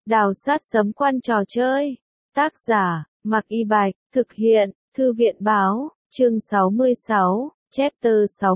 Đào sát sấm quan trò chơi. Tác giả, Mạc Y Bạch, thực hiện, Thư viện Báo, chương 66, chapter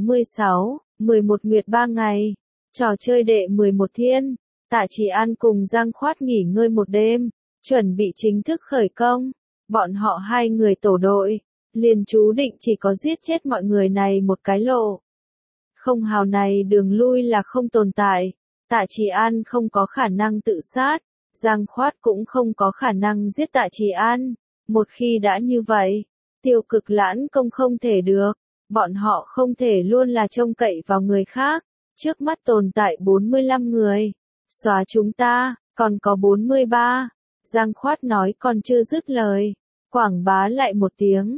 66, 11 nguyệt 3 ngày. Trò chơi đệ 11 thiên. Tạ Chỉ An cùng Giang Khoát nghỉ ngơi một đêm, chuẩn bị chính thức khởi công. Bọn họ hai người tổ đội, liền chú định chỉ có giết chết mọi người này một cái lộ. Không hào này đường lui là không tồn tại. Tạ Chỉ An không có khả năng tự sát, Giang Khoát cũng không có khả năng giết Tạ Chỉ An. Một khi đã như vậy, Tiêu Cực Lãn công không thể được, bọn họ không thể luôn là trông cậy vào người khác. Trước mắt tồn tại 45 người, xóa chúng ta, còn có 43. Giang Khoát nói còn chưa dứt lời, quảng bá lại một tiếng.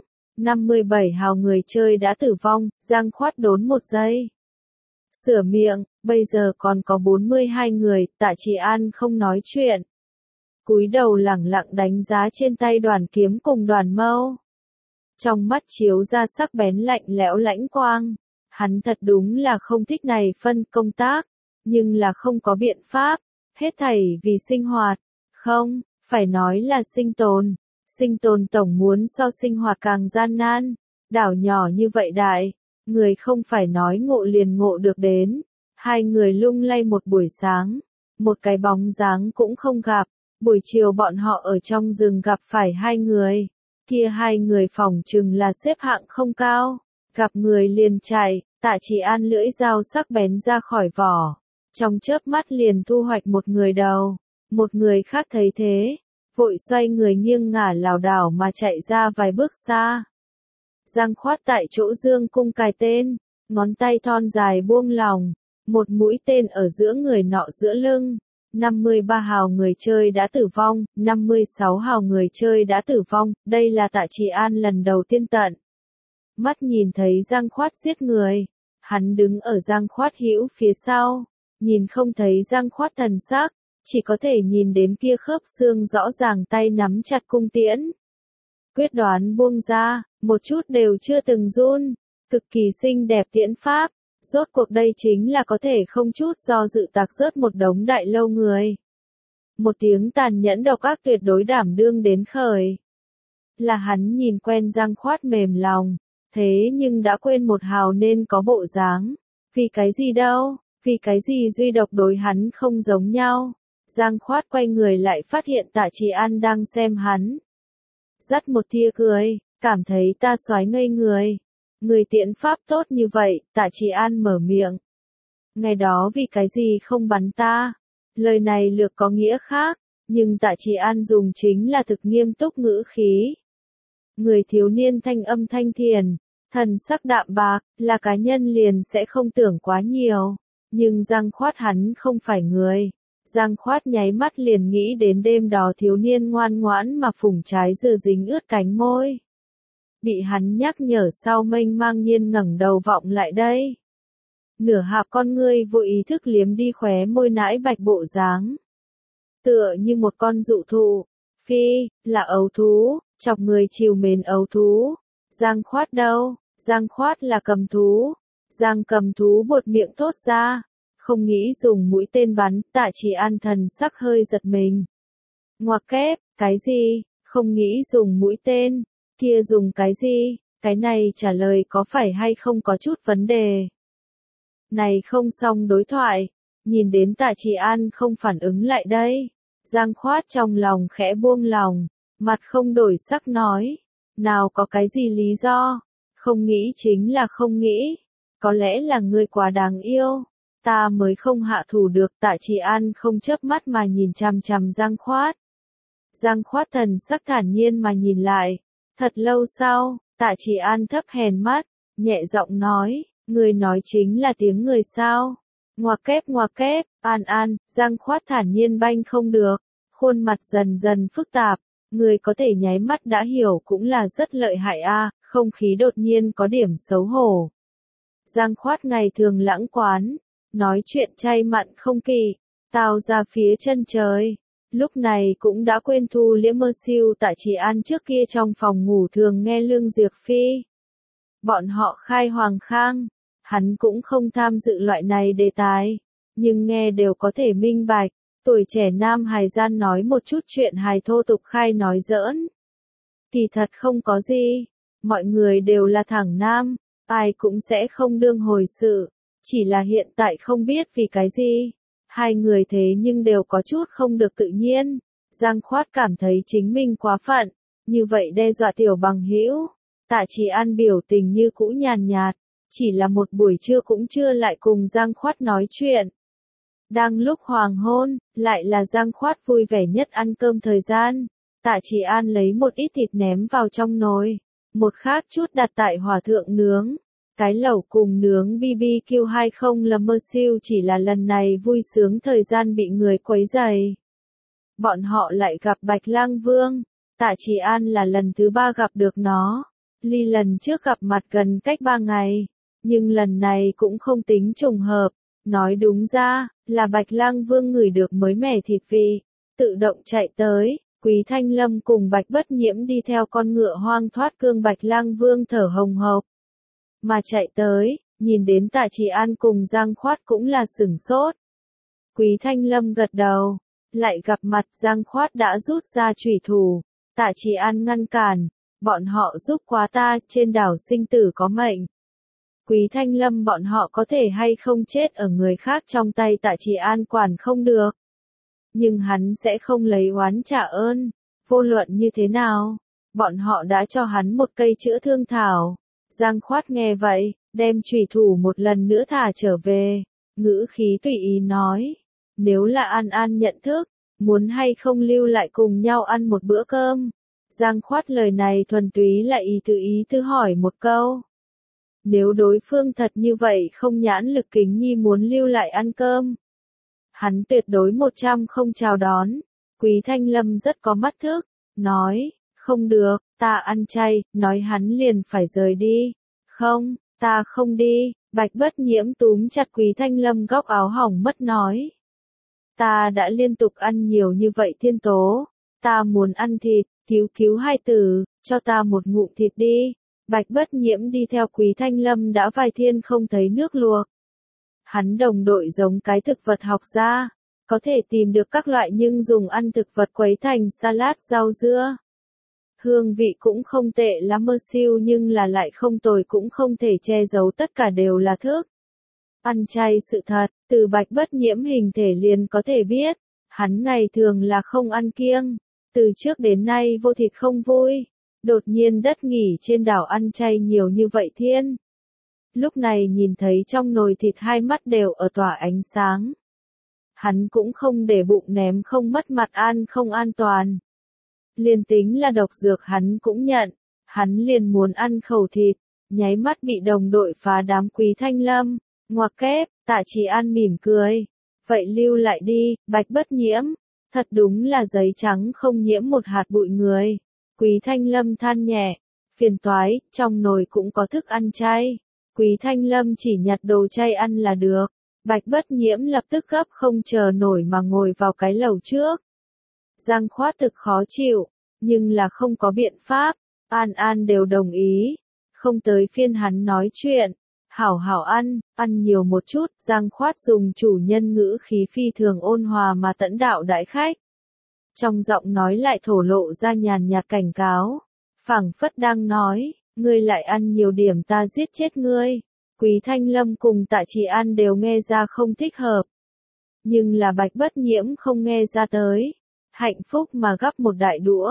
57 hào người chơi đã tử vong, Giang Khoát đốn một giây. Sửa miệng, bây giờ còn có 42 người, Tạ Chỉ An không nói chuyện. Cúi đầu lẳng lặng đánh giá trên tay đoàn kiếm cùng đoàn mâu. Trong mắt chiếu ra sắc bén lạnh lẽo lãnh quang. Hắn thật đúng là không thích này phân công tác, nhưng là không có biện pháp, hết thảy vì sinh hoạt, không, phải nói là sinh tồn. Sinh tồn tổng muốn so sinh hoạt càng gian nan, đảo nhỏ như vậy đại, người không phải nói ngộ liền ngộ được đến. Hai người lung lay một buổi sáng, một cái bóng dáng cũng không gặp, buổi chiều bọn họ ở trong rừng gặp phải hai người, kia hai người phỏng chừng là xếp hạng không cao, gặp người liền chạy. Tạ Chỉ An lưỡi dao sắc bén ra khỏi vỏ, trong chớp mắt liền thu hoạch một người đầu, một người khác thấy thế, vội xoay người nghiêng ngả lảo đảo mà chạy ra vài bước xa. Giang Khoát tại chỗ dương cung cài tên, ngón tay thon dài buông lỏng, một mũi tên ở giữa người nọ giữa lưng. 53 hào người chơi đã tử vong, 56 hào người chơi đã tử vong, đây là Tạ Chỉ An lần đầu tiên tận mắt nhìn thấy Giang Khoát giết người. Hắn đứng ở Giang Khoát hữu phía sau, nhìn không thấy Giang Khoát thần sắc, chỉ có thể nhìn đến kia khớp xương rõ ràng tay nắm chặt cung tiễn. Quyết đoán buông ra, một chút đều chưa từng run, cực kỳ xinh đẹp tiễn pháp, rốt cuộc đây chính là có thể không chút do dự tạc rớt một đống đại lâu người. Một tiếng tàn nhẫn độc ác tuyệt đối đảm đương đến khởi. Là hắn nhìn quen Giang Khoát mềm lòng. Thế nhưng đã quên một hào nên có bộ dáng. Vì cái gì đâu, vì cái gì duy độc đối hắn không giống nhau. Giang Khoát quay người lại phát hiện Tạ Chỉ An đang xem hắn. Dắt một tia cười, cảm thấy ta soái ngây người. Người tiễn pháp tốt như vậy, Tạ Chỉ An mở miệng. Ngày đó vì cái gì không bắn ta? Lời này lược có nghĩa khác, nhưng Tạ Chỉ An dùng chính là thực nghiêm túc ngữ khí. Người thiếu niên thanh âm thanh thiền, thần sắc đạm bạc, là cá nhân liền sẽ không tưởng quá nhiều. Nhưng Giang Khoát hắn không phải người. Giang Khoát nháy mắt liền nghĩ đến đêm đó thiếu niên ngoan ngoãn mà phủng trái dừa dính ướt cánh môi. Bị hắn nhắc nhở sau mênh mang nhiên ngẩng đầu vọng lại đây. Nửa hạp con ngươi vô ý thức liếm đi khóe môi nãi bạch bộ dáng. Tựa như một con dụ thụ. Phi, là ấu thú, chọc người chiều mến ấu thú. Giang Khoát đâu? Giang Khoát là cầm thú. Giang cầm thú buột miệng thốt ra. Không nghĩ dùng mũi tên bắn, Tạ Chỉ An thần sắc hơi giật mình. Ngoặc kép, cái gì? Không nghĩ dùng mũi tên. Kia dùng cái gì? Cái này trả lời có phải hay không có chút vấn đề. Này không xong đối thoại. Nhìn đến Tạ Chỉ An không phản ứng lại đây. Giang Khoát trong lòng khẽ buông lòng. Mặt không đổi sắc nói. Nào có cái gì lý do? Không nghĩ chính là không nghĩ. Có lẽ là ngươi quá đáng yêu. Ta mới không hạ thủ được. Tạ Chỉ An không chớp mắt mà nhìn chằm chằm Giang Khoát. Giang Khoát thần sắc thản nhiên mà nhìn lại. Thật lâu sau, Tạ Chỉ An thấp hèn mắt, nhẹ giọng nói, ngươi nói chính là tiếng người sao? Ngoặc kép, An, Giang Khoát thản nhiên banh không được, khuôn mặt dần dần phức tạp, người có thể nháy mắt đã hiểu cũng là rất lợi hại a. Không khí đột nhiên có điểm xấu hổ. Giang Khoát ngày thường lãng quán, nói chuyện chay mặn không kỳ, tao ra phía chân trời. Lúc này cũng đã quên thu liễm mơ siêu. Tạ Chỉ An trước kia trong phòng ngủ thường nghe Lương Diệc Phi. Bọn họ khai hoàng khang, hắn cũng không tham dự loại này đề tài, nhưng nghe đều có thể minh bạch, Tuổi trẻ nam hài gian nói một chút chuyện hài thô tục khai nói giỡn. Kỳ thật không có gì, mọi người đều là thẳng nam, ai cũng sẽ không đương hồi sự, chỉ là hiện tại không biết vì cái gì. Hai người thế nhưng đều có chút không được tự nhiên. Giang Khoát cảm thấy chính mình quá phận, như vậy đe dọa tiểu bằng hữu. Tạ Chỉ An biểu tình như cũ nhàn nhạt, chỉ là một buổi trưa cũng chưa lại cùng Giang Khoát nói chuyện. Đang lúc hoàng hôn, lại là Giang Khoát vui vẻ nhất ăn cơm thời gian. Tạ Chỉ An lấy một ít thịt ném vào trong nồi, một khác chút đặt tại hỏa thượng nướng. Cái lẩu cùng nướng BBQ 20 là mơ siêu, chỉ là lần này vui sướng thời gian bị người quấy rầy. Bọn họ lại gặp Bạch Lang Vương. Tạ Chỉ An là lần thứ 3 gặp được nó. Ly lần trước gặp mặt gần cách 3 ngày, nhưng lần này cũng không tính trùng hợp. Nói đúng ra, là Bạch Lang Vương ngửi được mới mẻ thịt vị, tự động chạy tới. Quý Thanh Lâm cùng Bạch Bất Nhiễm đi theo con ngựa hoang thoát cương Bạch Lang Vương thở hồng hộc mà chạy tới, nhìn đến Tạ Chỉ An cùng Giang Khoát cũng là sửng sốt. Quý Thanh Lâm gật đầu, lại gặp mặt Giang Khoát đã rút ra chủy thủ. Tạ Chỉ An ngăn cản, bọn họ giúp quá ta, trên đảo sinh tử có mệnh. Quý Thanh Lâm bọn họ có thể hay không chết ở người khác trong tay Tạ Chỉ An quản không được. Nhưng hắn sẽ không lấy oán trả ơn, vô luận như thế nào, bọn họ đã cho hắn một cây chữa thương thảo. Giang Khoát nghe vậy, đem chủy thủ một lần nữa thả trở về, ngữ khí tùy ý nói, nếu là An An nhận thức, muốn hay không lưu lại cùng nhau ăn một bữa cơm. Giang Khoát lời này thuần túy là ý tư hỏi một câu. Nếu đối phương thật như vậy không nhãn lực kính nhi muốn lưu lại ăn cơm, hắn tuyệt đối 100 không chào đón. Quý Thanh Lâm rất có mắt thức, nói, không được, ta ăn chay, nói hắn liền phải rời đi. Không, ta không đi. Bạch Bất Nhiễm túm chặt Quý Thanh Lâm góc áo hỏng mất nói. Ta đã liên tục ăn nhiều như vậy thiên tố, ta muốn ăn thịt, cứu hai tử, cho ta một ngụm thịt đi. Bạch Bất Nhiễm đi theo Quý Thanh Lâm đã vài thiên không thấy nước luộc. Hắn đồng đội giống cái thực vật học gia, có thể tìm được các loại nhưng dùng ăn thực vật quấy thành salad rau dưa. Hương vị cũng không tệ lắm mơ siêu nhưng là lại không tồi cũng không thể che giấu tất cả đều là thức. Ăn chay sự thật, từ Bạch Bất Nhiễm hình thể liền có thể biết, hắn ngày thường là không ăn kiêng, từ trước đến nay vô thịt không vui, đột nhiên đất nghỉ trên đảo ăn chay nhiều như vậy thiên. Lúc này nhìn thấy trong nồi thịt hai mắt đều ở tỏa ánh sáng. Hắn cũng không để bụng ném không mất mặt ăn không an toàn. Liền tính là độc dược hắn cũng nhận, hắn liền muốn ăn khẩu thịt, nháy mắt bị đồng đội phá đám Quý Thanh Lâm, ngoặc kép, Tạ Chỉ An mỉm cười. Vậy lưu lại đi, Bạch Bất Nhiễm, thật đúng là giấy trắng không nhiễm một hạt bụi người. Quý Thanh Lâm than nhẹ, phiền toái, trong nồi cũng có thức ăn chay. Quý Thanh Lâm chỉ nhặt đồ chay ăn là được. Bạch Bất Nhiễm lập tức gấp không chờ nổi mà ngồi vào cái lẩu trước. Giang Khoát thực khó chịu, nhưng là không có biện pháp, An An đều đồng ý. Không tới phiên hắn nói chuyện, hảo hảo ăn, ăn nhiều một chút. Giang Khoát dùng chủ nhân ngữ khí phi thường ôn hòa mà tẫn đạo đãi khách. Trong giọng nói lại thổ lộ ra nhàn nhạt cảnh cáo, phảng phất đang nói, ngươi lại ăn nhiều điểm ta giết chết ngươi. Quý Thanh Lâm cùng Tạ Chỉ An đều nghe ra không thích hợp. Nhưng là Bạch Bất Nhiễm không nghe ra tới. Hạnh phúc mà gắp một đại đũa.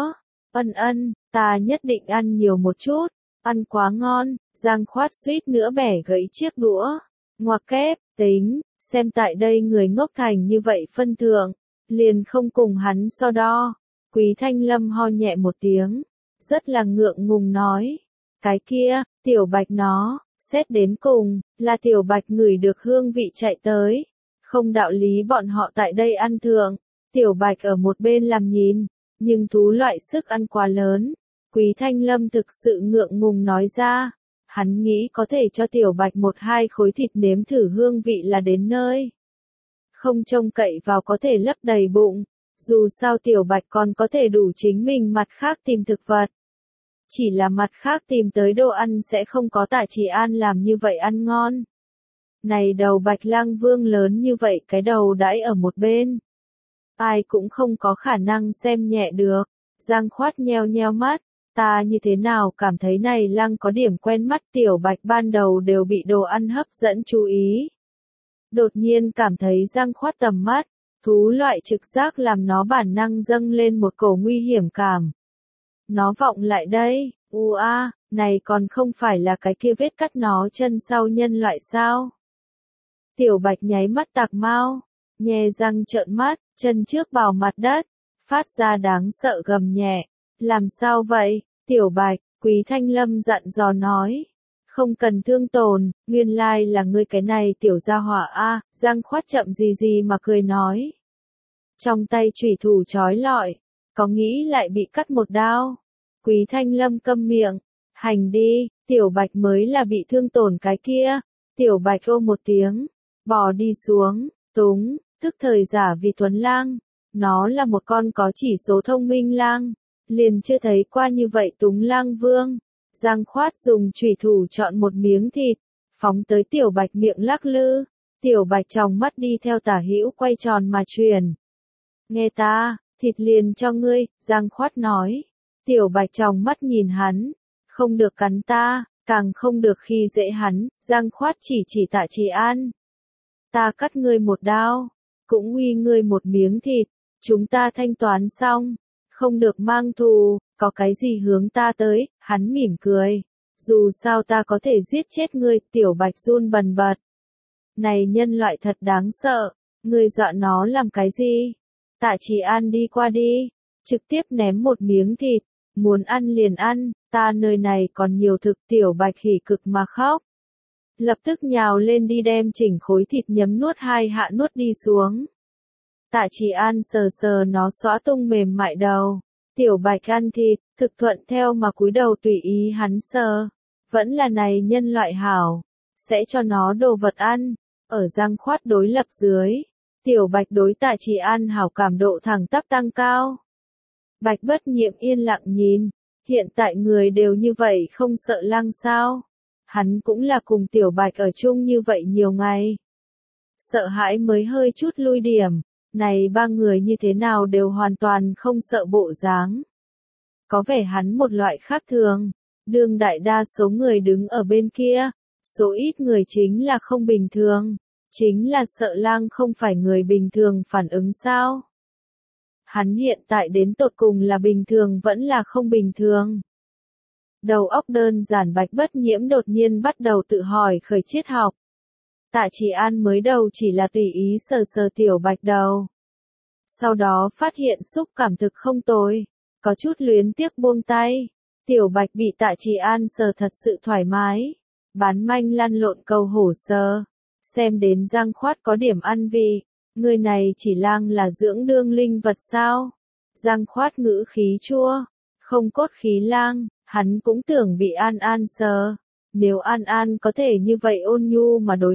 Ân, ta nhất định ăn nhiều một chút. Ăn quá ngon. Giang Khoát suýt nữa bẻ gãy chiếc đũa. Ngoặc kép, tính, xem tại đây người ngốc thành như vậy phân thượng. Liền không cùng hắn so đo. Quý Thanh Lâm ho nhẹ một tiếng. Rất là ngượng ngùng nói. Cái kia, Tiểu Bạch nó. Xét đến cùng, là Tiểu Bạch ngửi được hương vị chạy tới. Không đạo lý bọn họ tại đây ăn thượng. Tiểu Bạch ở một bên làm nhìn, nhưng thú loại sức ăn quá lớn. Quý Thanh Lâm thực sự ngượng ngùng nói ra. Hắn nghĩ có thể cho Tiểu Bạch 1-2 khối thịt nếm thử hương vị là đến nơi. Không trông cậy vào có thể lấp đầy bụng. Dù sao Tiểu Bạch còn có thể đủ chính mình mặt khác tìm thực vật. Chỉ là mặt khác tìm tới đồ ăn sẽ không có Tạ Chỉ An làm như vậy ăn ngon. Này đầu Bạch Lang Vương lớn như vậy cái đầu đãi ở một bên. ai cũng không có khả năng xem nhẹ được. Giang Khoát nheo nheo mắt, ta như thế nào cảm thấy này lăng có điểm quen mắt. Tiểu Bạch ban đầu đều bị đồ ăn hấp dẫn chú ý. Đột nhiên cảm thấy Giang Khoát tầm mắt, thú loại trực giác làm nó bản năng dâng lên một cổ nguy hiểm cảm. Nó vọng lại đây, này còn không phải là cái kia vết cắt nó chân sau nhân loại sao? Tiểu Bạch nháy mắt tạc mau, nhe răng trợn mắt, chân trước vào mặt đất, phát ra đáng sợ gầm nhẹ. Làm sao vậy, Tiểu Bạch? Quý Thanh Lâm dặn dò nói. Không cần thương tổn, nguyên lai là ngươi cái này tiểu gia hỏa a. Giang Khoát chậm gì gì mà cười nói. Trong tay chủy thủ trói lọi, có nghĩ lại bị cắt một đao. Quý Thanh Lâm câm miệng, hành đi, Tiểu Bạch mới là bị thương tổn cái kia. Tiểu Bạch ô một tiếng, bò đi xuống, túng, tức thời giả vì Tuấn Lang. Nó là một con có chỉ số thông minh lang, liền chưa thấy qua như vậy túng lang vương. Giang Khoát dùng chủy thủ chọn một miếng thịt, phóng tới Tiểu Bạch miệng lắc lư. Tiểu Bạch tròng mắt đi theo tả hữu quay tròn mà truyền. Nghe ta, thịt liền cho ngươi, Giang Khoát nói. Tiểu Bạch tròng mắt nhìn hắn, không được cắn ta, càng không được khi dễ hắn. Giang Khoát chỉ Tạ Trì An. Ta cắt ngươi một đao, cũng uy ngươi một miếng thịt, chúng ta thanh toán xong, không được mang thù, có cái gì hướng ta tới. Hắn mỉm cười, dù sao ta có thể giết chết ngươi. Tiểu Bạch run bần bật. Này nhân loại thật đáng sợ, ngươi dọa nó làm cái gì? Tạ Trì An đi qua đi, trực tiếp ném một miếng thịt, muốn ăn liền ăn, ta nơi này còn nhiều thực. Tiểu Bạch hỉ cực mà khóc. Lập tức nhào lên đi đem chỉnh khối thịt nhấm nuốt hai hạ nuốt đi xuống. Tạ Trì An sờ sờ nó xõa tung mềm mại đầu. Tiểu Bạch ăn thịt, thực thuận theo mà cúi đầu tùy ý hắn sờ. Vẫn là này nhân loại hảo, sẽ cho nó đồ vật ăn. Ở Giang Khoát đối lập dưới, Tiểu Bạch đối Tạ Trì An hảo cảm độ thẳng tắp tăng cao. Bạch Bất Nhiệm yên lặng nhìn, hiện tại người đều như vậy không sợ lang sao? Hắn cũng là cùng Tiểu Bạch ở chung như vậy nhiều ngày. Sợ hãi mới hơi chút lui điểm, này ba người như thế nào đều hoàn toàn không sợ bộ dáng. Có vẻ hắn một loại khác thường, đương đại đa số người đứng ở bên kia, số ít người chính là không bình thường, chính là sợ lang không phải người bình thường phản ứng sao. Hắn hiện tại đến tột cùng là bình thường vẫn là không bình thường. Đầu óc đơn giản Bạch Bất Nhiễm đột nhiên bắt đầu tự hỏi khởi triết học. Tạ Trì An mới đầu chỉ là tùy ý sờ sờ Tiểu Bạch đầu. Sau đó phát hiện xúc cảm thực không tồi, có chút luyến tiếc buông tay. Tiểu Bạch bị Tạ Trì An sờ thật sự thoải mái, bán manh lăn lộn cầu hổ sờ. Xem đến Giang Khoát có điểm ăn vị, người này chỉ lang là dưỡng đương linh vật sao? Giang Khoát ngữ khí chua, không cốt khí lang, hắn cũng tưởng bị An An sờ. Nếu An An có thể như vậy ôn nhu mà đối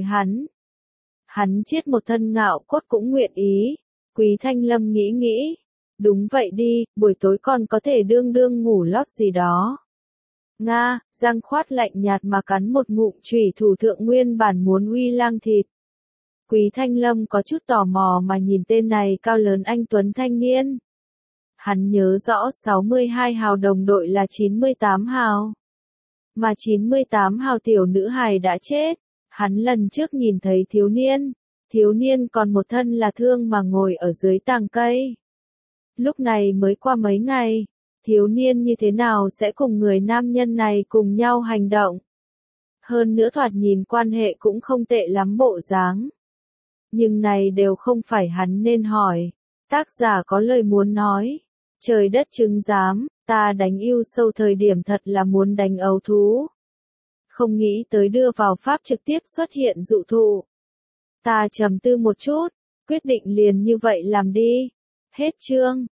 hắn chết một thân ngạo cốt cũng nguyện ý. Quý Thanh Lâm nghĩ nghĩ, đúng vậy đi, buổi tối còn có thể đương ngủ lót gì đó. Nga, Giang Khoát lạnh nhạt mà cắn một ngụm chủy thủ thượng nguyên bản muốn uy lang thịt. Quý Thanh Lâm có chút tò mò mà nhìn tên này cao lớn anh tuấn thanh niên. Hắn nhớ rõ 62 hào đồng đội là 98 hào. Mà 98 hào tiểu nữ hài đã chết. Hắn lần trước nhìn thấy thiếu niên còn một thân là thương mà ngồi ở dưới tàng cây. Lúc này mới qua mấy ngày, thiếu niên như thế nào sẽ cùng người nam nhân này cùng nhau hành động. Hơn nữa thoạt nhìn quan hệ cũng không tệ lắm bộ dáng. Nhưng này đều không phải hắn nên hỏi. Tác giả có lời muốn nói. Trời đất chứng giám, ta đánh yêu sâu thời điểm thật là muốn đánh ấu thú. Không nghĩ tới đưa vào pháp trực tiếp xuất hiện dụ thụ. Ta trầm tư một chút, quyết định liền như vậy làm đi. Hết chương.